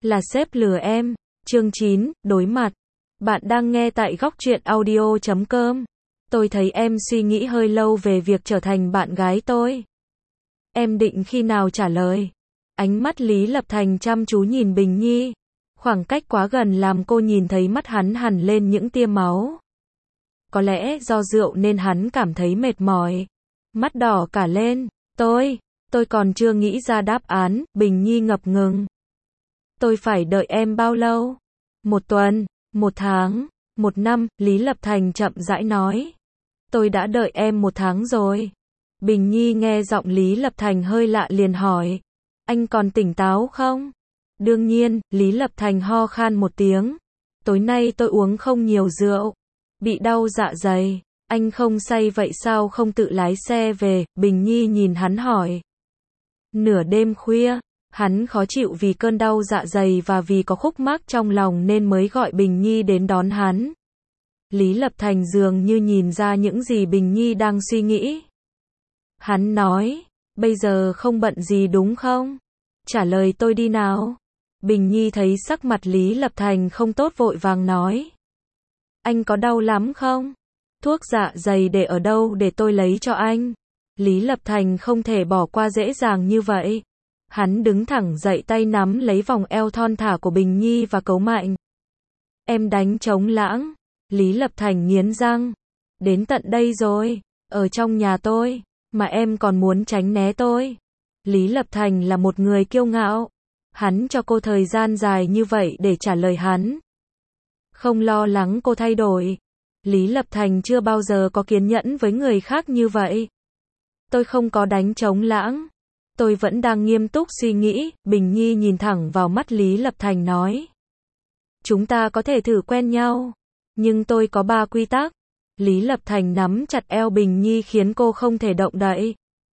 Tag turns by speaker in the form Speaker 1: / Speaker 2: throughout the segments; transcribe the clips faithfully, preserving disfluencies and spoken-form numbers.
Speaker 1: Là sếp lừa em. Chương chín, đối mặt. Bạn đang nghe tại góc truyện audio chấm com. Tôi thấy em suy nghĩ hơi lâu về việc trở thành bạn gái tôi. Em định khi nào trả lời? Ánh mắt Lý Lập Thành chăm chú nhìn Bình Nhi. Khoảng cách quá gần làm cô nhìn thấy mắt hắn hằn lên những tia máu. Có lẽ do rượu nên hắn cảm thấy mệt mỏi. Mắt đỏ cả lên. Tôi, tôi còn chưa nghĩ ra đáp án, Bình Nhi ngập ngừng. Tôi phải đợi em bao lâu? Một tuần, một tháng, một năm, Lý Lập Thành chậm rãi nói. Tôi đã đợi em một tháng rồi. Bình Nhi nghe giọng Lý Lập Thành hơi lạ liền hỏi. Anh còn tỉnh táo không? Đương nhiên, Lý Lập Thành ho khan một tiếng. Tối nay tôi uống không nhiều rượu. Bị đau dạ dày. Anh không say vậy sao không tự lái xe về? Bình Nhi nhìn hắn hỏi. Nửa đêm khuya, hắn khó chịu vì cơn đau dạ dày và vì có khúc mắc trong lòng nên mới gọi Bình Nhi đến đón hắn. Lý Lập Thành dường như nhìn ra những gì Bình Nhi đang suy nghĩ. Hắn nói, bây giờ không bận gì đúng không? Trả lời tôi đi nào. Bình Nhi thấy sắc mặt Lý Lập Thành không tốt vội vàng nói. Anh có đau lắm không? Thuốc dạ dày để ở đâu để tôi lấy cho anh? Lý Lập Thành không thể bỏ qua dễ dàng như vậy. Hắn đứng thẳng dậy tay nắm lấy vòng eo thon thả của Bình Nhi và cấu mạnh. Em đánh trống lãng. Lý Lập Thành nghiến răng. Đến tận đây rồi, ở trong nhà tôi, mà em còn muốn tránh né tôi. Lý Lập Thành là một người kiêu ngạo. Hắn cho cô thời gian dài như vậy để trả lời hắn. Không lo lắng cô thay đổi. Lý Lập Thành chưa bao giờ có kiên nhẫn với người khác như vậy. Tôi không có đánh trống lãng. Tôi vẫn đang nghiêm túc suy nghĩ. Bình Nhi nhìn thẳng vào mắt Lý Lập Thành nói. Chúng ta có thể thử quen nhau. Nhưng tôi có ba quy tắc. Lý Lập Thành nắm chặt eo Bình Nhi khiến cô không thể động đậy.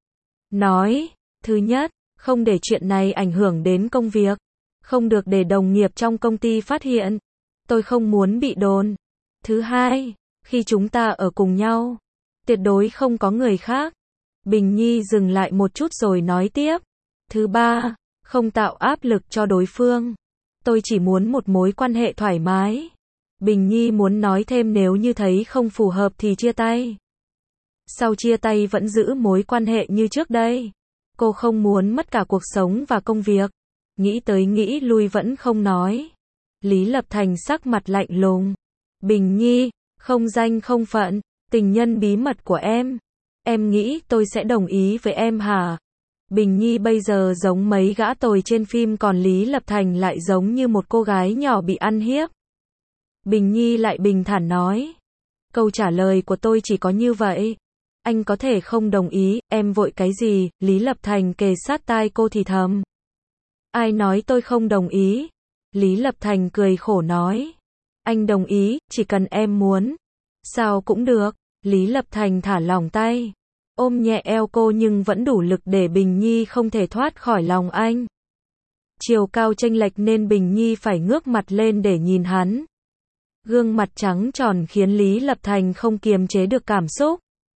Speaker 1: Nói, thứ nhất, không để chuyện này ảnh hưởng đến công việc. Không được để đồng nghiệp trong công ty phát hiện. Tôi không muốn bị đồn. Thứ hai, khi chúng ta ở cùng nhau, tuyệt đối không có người khác. Bình Nhi dừng lại một chút rồi nói tiếp. Thứ ba, không tạo áp lực cho đối phương. Tôi chỉ muốn một mối quan hệ thoải mái. Bình Nhi muốn nói thêm nếu như thấy không phù hợp thì chia tay. Sau chia tay vẫn giữ mối quan hệ như trước đây. Cô không muốn mất cả cuộc sống và công việc. Nghĩ tới nghĩ lui vẫn không nói. Lý Lập Thành sắc mặt lạnh lùng. Bình Nhi, không danh không phận, tình nhân bí mật của em. Em nghĩ tôi sẽ đồng ý với em hả? Bình Nhi bây giờ giống mấy gã tồi trên phim còn Lý Lập Thành lại giống như một cô gái nhỏ bị ăn hiếp. Bình Nhi lại bình thản nói. Câu trả lời của tôi chỉ có như vậy. Anh có thể không đồng ý, em vội cái gì? Lý Lập Thành kề sát tai cô thì thầm. Ai nói tôi không đồng ý? Lý Lập Thành cười khổ nói. Anh đồng ý, chỉ cần em muốn. Sao cũng được. Lý Lập Thành thả lỏng tay. Ôm nhẹ eo cô nhưng vẫn đủ lực để Bình Nhi không thể thoát khỏi lòng anh. Chiều cao chênh lệch nên Bình Nhi phải ngước mặt lên để nhìn hắn. Gương mặt trắng tròn khiến Lý Lập Thành không kiềm chế được cảm xúc.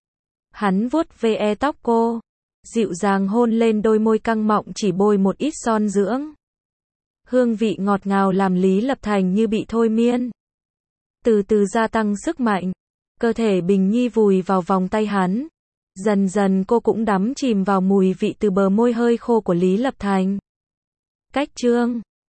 Speaker 1: Hắn vuốt ve tóc cô. Dịu dàng hôn lên đôi môi căng mọng chỉ bôi một ít son dưỡng. Hương vị ngọt ngào làm Lý Lập Thành như bị thôi miên. Từ từ gia tăng sức mạnh. Cơ thể Bình Nhi vùi vào vòng tay hắn. Dần dần cô cũng đắm chìm vào mùi vị từ bờ môi hơi khô của Lý Lập Thành. Cách chương